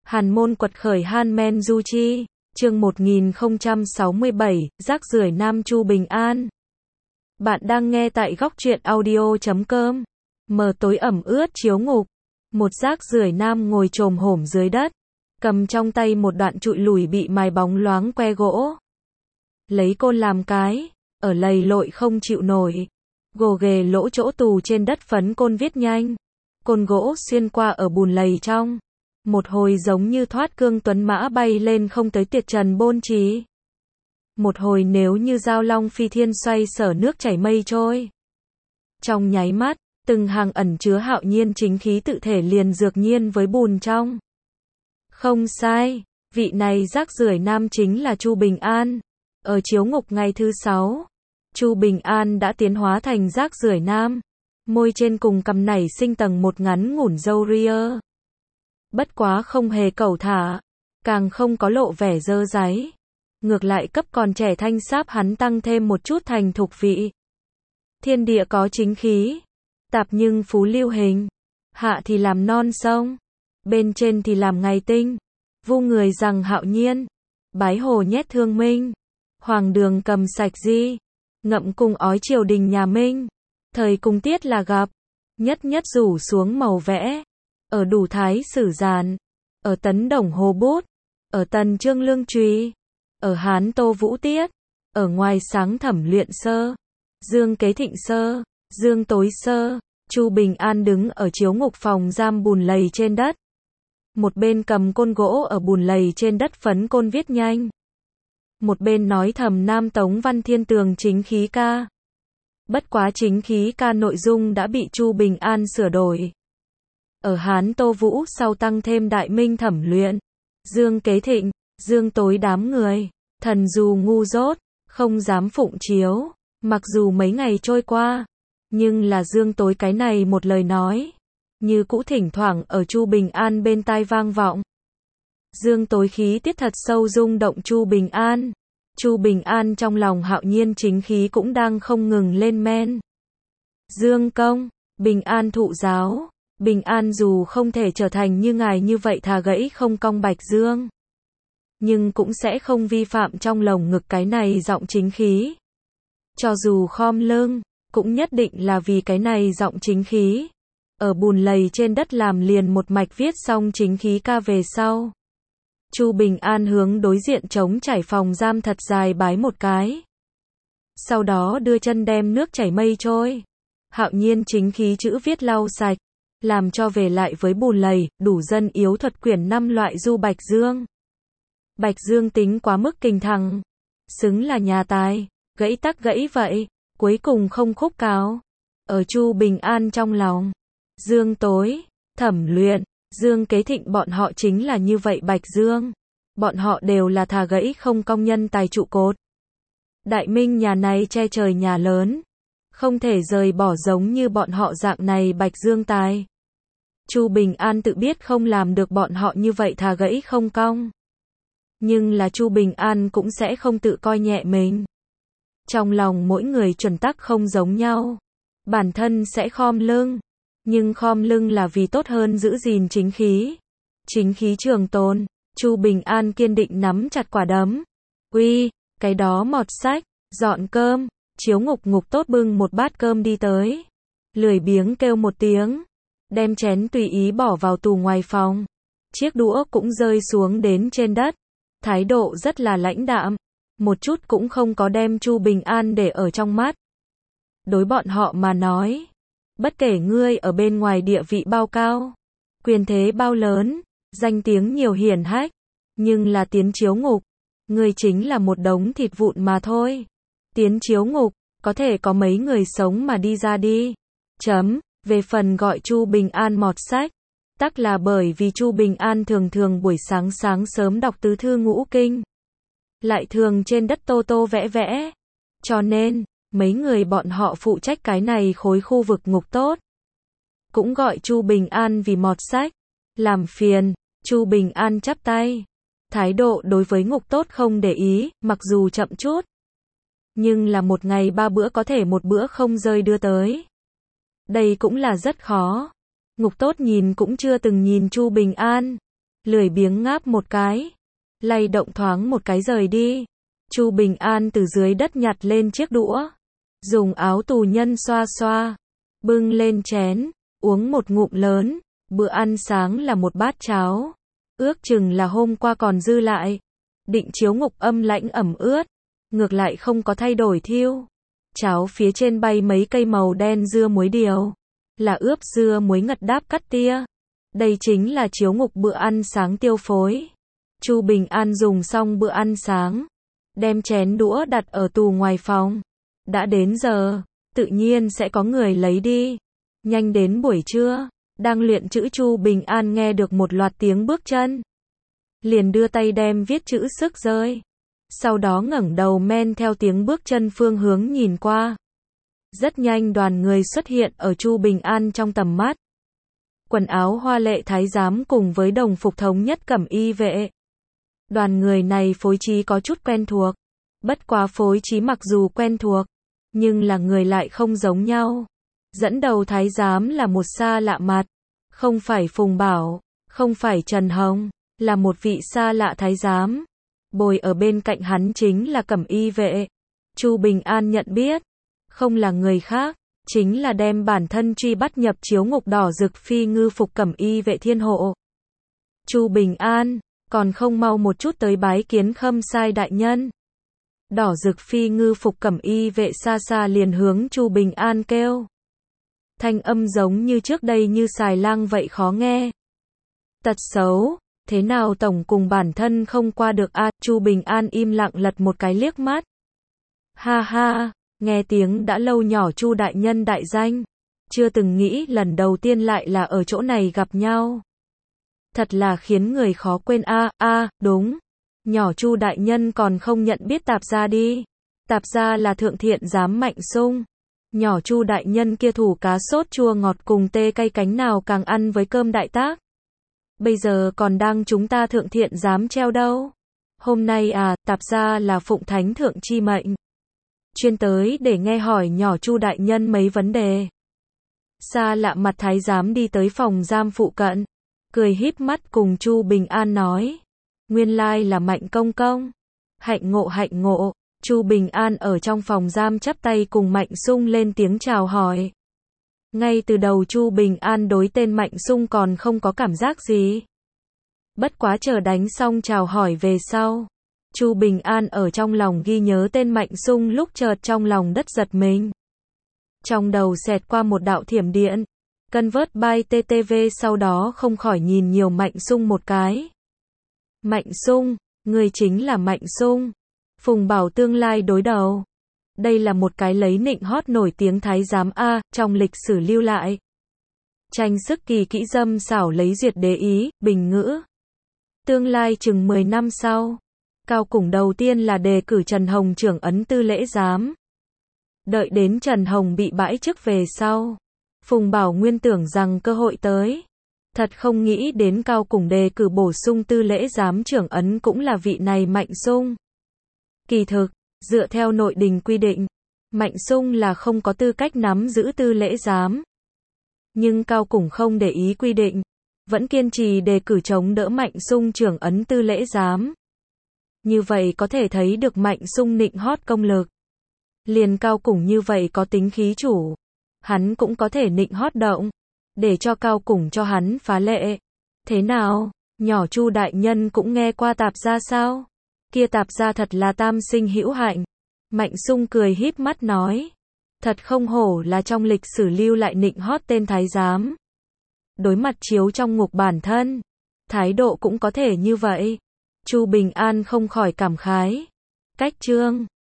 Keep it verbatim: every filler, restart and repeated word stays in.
Hàn môn quật khởi Han Men Du Chi, chương một nghìn không trăm sáu mươi bảy, rác rưởi nam Chu Bình An. Bạn đang nghe tại góc truyện audio chấm com. Mờ tối ẩm ướt chiếu ngục. Một rác rưởi nam ngồi chồm hổm dưới đất, cầm trong tay một đoạn trụi lủi bị mài bóng loáng que gỗ. Lấy côn làm cái, ở lầy lội không chịu nổi. Gồ ghề lỗ chỗ tù trên đất phấn côn viết nhanh. Côn gỗ xuyên qua ở bùn lầy trong. Một hồi giống như thoát cương tuấn mã bay lên không tới tiệt trần bôn trí. Một hồi nếu như dao long phi thiên xoay sở nước chảy mây trôi. Trong nháy mắt, từng hàng ẩn chứa hạo nhiên chính khí tự thể liền dược nhiên với bùn trong. Không sai, vị này rác rưởi nam chính là Chu Bình An. Ở chiếu ngục ngày thứ sáu, Chu Bình An đã tiến hóa thành rác rưởi nam. Môi trên cùng cằm nảy sinh tầng một ngắn ngủn râu ria. Bất quá không hề cẩu thả, càng không có lộ vẻ dơ dáy. Ngược lại cấp còn trẻ thanh sáp hắn tăng thêm một chút thành thục vị. Thiên địa có chính khí, tạp nhưng phú lưu hình. Hạ thì làm non sông, bên trên thì làm ngày tinh. Vu người rằng hạo nhiên, bái hồ nhét thương minh. Hoàng đường cầm sạch di, ngậm cùng ói triều đình nhà Minh. Thời cùng tiết là gặp, nhất nhất rủ xuống màu vẽ. Ở đủ thái sử giàn, ở tấn đồng hồ bút, ở tần trương lương trùy, ở hán tô vũ tiết, ở ngoài sáng thẩm luyện sơ, dương kế thịnh sơ, dương tối sơ. Chu Bình An đứng ở chiếu ngục phòng giam bùn lầy trên đất. Một bên cầm côn gỗ ở bùn lầy trên đất phấn côn viết nhanh. Một bên nói thầm nam tống văn thiên tường chính khí ca. Bất quá chính khí ca nội dung đã bị Chu Bình An sửa đổi. Ở hán tô vũ sau tăng thêm đại minh thẩm luyện, dương kế thịnh, dương tối đám người, thần dù ngu dốt, không dám phụng chiếu. Mặc dù mấy ngày trôi qua, nhưng là dương tối cái này một lời nói, như cũ thỉnh thoảng ở Chu Bình An bên tai vang vọng. Dương tối khí tiết thật sâu rung động Chu Bình An. Chu Bình An trong lòng hạo nhiên chính khí cũng đang không ngừng lên men. Dương công, Bình An thụ giáo. Bình An dù không thể trở thành như ngài như vậy thà gãy không cong bạch dương, nhưng cũng sẽ không vi phạm trong lồng ngực cái này giọng chính khí. Cho dù khom lưng, cũng nhất định là vì cái này giọng chính khí. Ở bùn lầy trên đất làm liền một mạch viết xong chính khí ca về sau. Chu Bình An hướng đối diện trống chảy phòng giam thật dài bái một cái. Sau đó đưa chân đem nước chảy mây trôi. Hạo nhiên chính khí chữ viết lau sạch. Làm cho về lại với bùn lầy, đủ dân yếu thuật quyển năm loại du Bạch Dương. Bạch Dương tính quá mức kinh thẳng. Xứng là nhà tài, gãy tắc gãy vậy, cuối cùng không khúc cáo. Ở Chu Bình An trong lòng, Dương tối, thẩm luyện, Dương kế thịnh bọn họ chính là như vậy Bạch Dương. Bọn họ đều là thà gãy không cong nhân tài trụ cột. Đại Minh nhà này che trời nhà lớn. Không thể rời bỏ giống như bọn họ dạng này Bạch Dương tài. Chu Bình An tự biết không làm được bọn họ như vậy thà gãy không cong. Nhưng là Chu Bình An cũng sẽ không tự coi nhẹ mình. Trong lòng mỗi người chuẩn tắc không giống nhau. Bản thân sẽ khom lưng. Nhưng khom lưng là vì tốt hơn giữ gìn chính khí. Chính khí trường tồn. Chu Bình An kiên định nắm chặt quả đấm. Uy, cái đó mọt sách, dọn cơm. Chiếu ngục ngục tốt bưng một bát cơm đi tới. Lười biếng kêu một tiếng. Đem chén tùy ý bỏ vào tủ ngoài phòng. Chiếc đũa cũng rơi xuống đến trên đất. Thái độ rất là lãnh đạm. Một chút cũng không có đem Chu Bình An để ở trong mắt. Đối bọn họ mà nói. Bất kể ngươi ở bên ngoài địa vị bao cao. Quyền thế bao lớn. Danh tiếng nhiều hiển hách. Nhưng là tiến chiếu ngục. Ngươi chính là một đống thịt vụn mà thôi. Tiến chiếu ngục, có thể có mấy người sống mà đi ra đi. Chấm, về phần gọi Chu Bình An mọt sách, tắc là bởi vì Chu Bình An thường thường buổi sáng sáng sớm đọc tứ thư ngũ kinh. Lại thường trên đất tô tô vẽ vẽ. Cho nên, mấy người bọn họ phụ trách cái này khối khu vực ngục tốt. Cũng gọi Chu Bình An vì mọt sách. Làm phiền, Chu Bình An chắp tay. Thái độ đối với ngục tốt không để ý, mặc dù chậm chút. Nhưng là một ngày ba bữa có thể một bữa không rơi đưa tới. Đây cũng là rất khó. Ngục tốt nhìn cũng chưa từng nhìn Chu Bình An. lười biếng ngáp một cái, lay động thoáng một cái rời đi. Chu Bình An từ dưới đất nhặt lên chiếc đũa, dùng áo tù nhân xoa xoa, bưng lên chén, uống một ngụm lớn. Bữa ăn sáng là một bát cháo, ước chừng là hôm qua còn dư lại. Định chiếu ngục âm lãnh ẩm ướt, ngược lại không có thay đổi thiêu. Cháo phía trên bay mấy cây màu đen dưa muối điều, là ướp dưa muối ngật đáp cắt tia. Đây chính là chiếu ngục bữa ăn sáng tiêu phối. Chu Bình An dùng xong bữa ăn sáng, đem chén đũa đặt ở tù ngoài phòng. Đã đến giờ, tự nhiên sẽ có người lấy đi. Nhanh đến buổi trưa, đang luyện chữ Chu Bình An nghe được một loạt tiếng bước chân. Liền đưa tay đem viết chữ sức rơi. Sau đó ngẩng đầu men theo tiếng bước chân phương hướng nhìn qua. Rất nhanh đoàn người xuất hiện ở Chu Bình An trong tầm mắt. Quần áo hoa lệ thái giám cùng với đồng phục thống nhất cẩm y vệ. Đoàn người này phối trí có chút quen thuộc. Bất quá phối trí mặc dù quen thuộc, nhưng là người lại không giống nhau. Dẫn đầu thái giám là một xa lạ mặt. Không phải Phùng Bảo, không phải Trần Hồng, là một vị xa lạ thái giám. Bồi ở bên cạnh hắn chính là cẩm y vệ. Chu Bình An nhận biết, không là người khác, chính là đem bản thân truy bắt nhập chiếu ngục đỏ rực phi ngư phục cẩm y vệ thiên hộ. Chu Bình An, còn không mau một chút tới bái kiến Khâm Sai đại nhân. Đỏ rực phi ngư phục cẩm y vệ xa xa liền hướng Chu Bình An kêu. Thanh âm giống như trước đây như xài lang vậy khó nghe. Tật xấu, thế nào tổng cùng bản thân không qua được a? À, Chu Bình An im lặng lật một cái liếc mắt. Ha ha, nghe tiếng đã lâu nhỏ Chu đại nhân đại danh, chưa từng nghĩ lần đầu tiên lại là ở chỗ này gặp nhau. Thật là khiến người khó quên a. À, a, à, đúng. Nhỏ Chu đại nhân còn không nhận biết tạp gia đi. Tạp gia là thượng thiện giám Mạnh Sung. Nhỏ Chu đại nhân kia thủ cá sốt chua ngọt cùng tê cay cánh nào càng ăn với cơm đại tác. Bây giờ còn đang chúng ta thượng thiện giám treo đâu. Hôm nay à, tạp gia là phụng thánh thượng chi mệnh. Chuyên tới để nghe hỏi nhỏ Chu đại nhân mấy vấn đề. Xa lạ mặt thái giám đi tới phòng giam phụ cận, cười híp mắt cùng Chu Bình An nói. Nguyên lai là Mạnh công công. Hạnh ngộ hạnh ngộ. Chu Bình An ở trong phòng giam chắp tay cùng Mạnh Sung lên tiếng chào hỏi. Ngay từ đầu Chu Bình An đối tên Mạnh Sung còn không có cảm giác gì. Bất quá chờ đánh xong chào hỏi về sau, Chu Bình An ở trong lòng ghi nhớ tên Mạnh Sung lúc chợt trong lòng đất giật mình. Trong đầu xẹt qua một đạo thiểm điện. Convert by tê tê vê sau đó không khỏi nhìn nhiều Mạnh Sung một cái. Mạnh Sung, người chính là Mạnh Sung. Phùng Bảo tương lai đối đầu. Đây là một cái lấy nịnh hót nổi tiếng thái giám A, trong lịch sử lưu lại. Tranh sức kỳ kỹ dâm xảo lấy duyệt đế ý, bình ngữ. Tương lai chừng mười năm sau, cao củng đầu tiên là đề cử Trần Hồng trưởng ấn tư lễ giám. Đợi đến Trần Hồng bị bãi chức về sau, Phùng Bảo nguyên tưởng rằng cơ hội tới. Thật không nghĩ đến cao củng đề cử bổ sung tư lễ giám trưởng ấn cũng là vị này Mạnh Sung. Kỳ thực, dựa theo nội đình quy định, Mạnh Sung là không có tư cách nắm giữ tư lễ giám. Nhưng cao củng không để ý quy định, vẫn kiên trì đề cử chống đỡ Mạnh Sung trưởng ấn tư lễ giám. Như vậy có thể thấy được Mạnh Sung nịnh hót công lực. Liền cao củng như vậy có tính khí chủ, hắn cũng có thể nịnh hót động, để cho cao củng cho hắn phá lệ. Thế nào, nhỏ Chu đại nhân cũng nghe qua tạp gia sao? Kia tạp gia thật là tam sinh hữu hạnh. Mạnh Sung cười híp mắt nói. Thật không hổ là trong lịch sử lưu lại nịnh hót tên thái giám. Đối mặt chiếu trong ngục bản thân, thái độ cũng có thể như vậy. Chu Bình An không khỏi cảm khái. Cách chương